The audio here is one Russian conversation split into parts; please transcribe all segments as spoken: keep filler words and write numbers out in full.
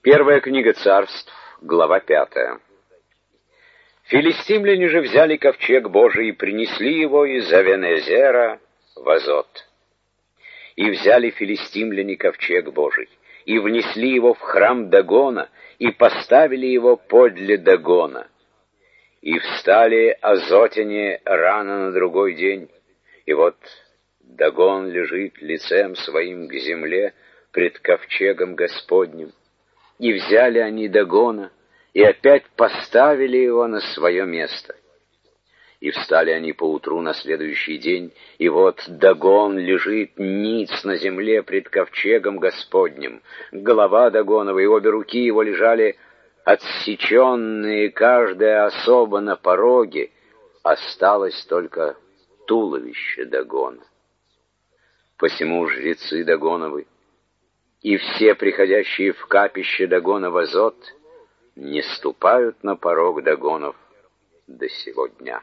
Первая книга Царств, глава пятая. Филистимляне же взяли ковчег Божий и принесли его из Авен-эзера в Азот. И взяли филистимляне ковчег Божий, и внесли его в храм Дагона, и поставили его подле Дагона. И встали азотяне рано на другой день, и вот Дагон лежит лицем своим к земле пред ковчегом Господним. И взяли они Дагона, и опять поставили его на свое место. И встали они поутру на следующий день, и вот Дагон лежит ниц на земле пред ковчегом Господним. Голова Дагонова и обе руки его лежали отсеченные, каждая особо на пороге, осталось только туловище Дагона. Посему жрецы Дагоновы и все приходящие в капище Дагона в Азот не ступают на порог Дагонов до сего дня.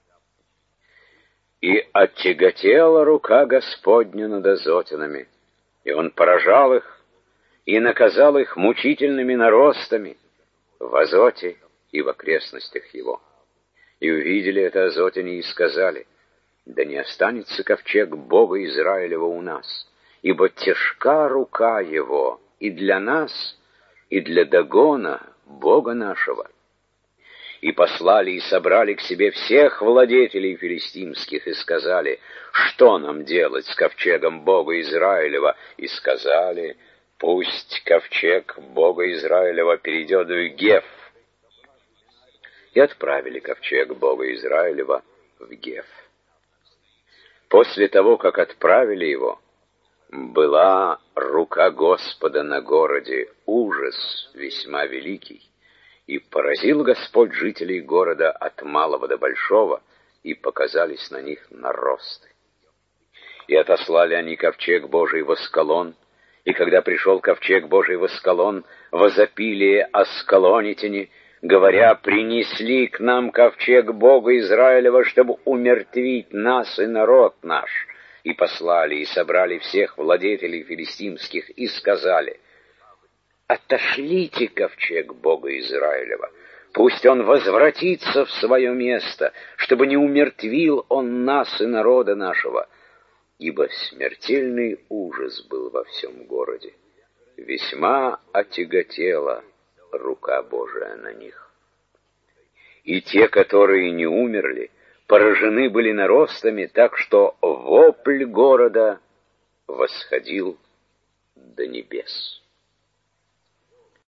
И оттяготела рука Господня над азотянами, и он поражал их и наказал их мучительными наростами в Азоте и в окрестностях его. И увидели это азотяне и сказали: да не останется ковчег Бога Израилева у нас, ибо тяжка рука его и для нас, и для Дагона, Бога нашего. И послали и собрали к себе всех владетелей филистимских, и сказали: что нам делать с ковчегом Бога Израилева? И сказали: пусть ковчег Бога Израилева перейдет в Геф. И отправили ковчег Бога Израилева в Геф. После того, как отправили его, была рука Господа на городе, ужас весьма великий, и поразил Господь жителей города от малого до большого, и показались на них наросты. И отослали они ковчег Божий в Аскалон, и когда пришел ковчег Божий в Аскалон, возопили аскалонитяне, говоря: принесли к нам ковчег Бога Израилева, чтобы умертвить нас и народ наш. И послали, и собрали всех владетелей филистимских, и сказали: отошлите ковчег Бога Израилева, пусть он возвратится в свое место, чтобы не умертвил он нас и народа нашего. Ибо смертельный ужас был во всем городе, весьма отяготела рука Божия на них. И те, которые не умерли, поражены были наростами, так что вопль города восходил до небес.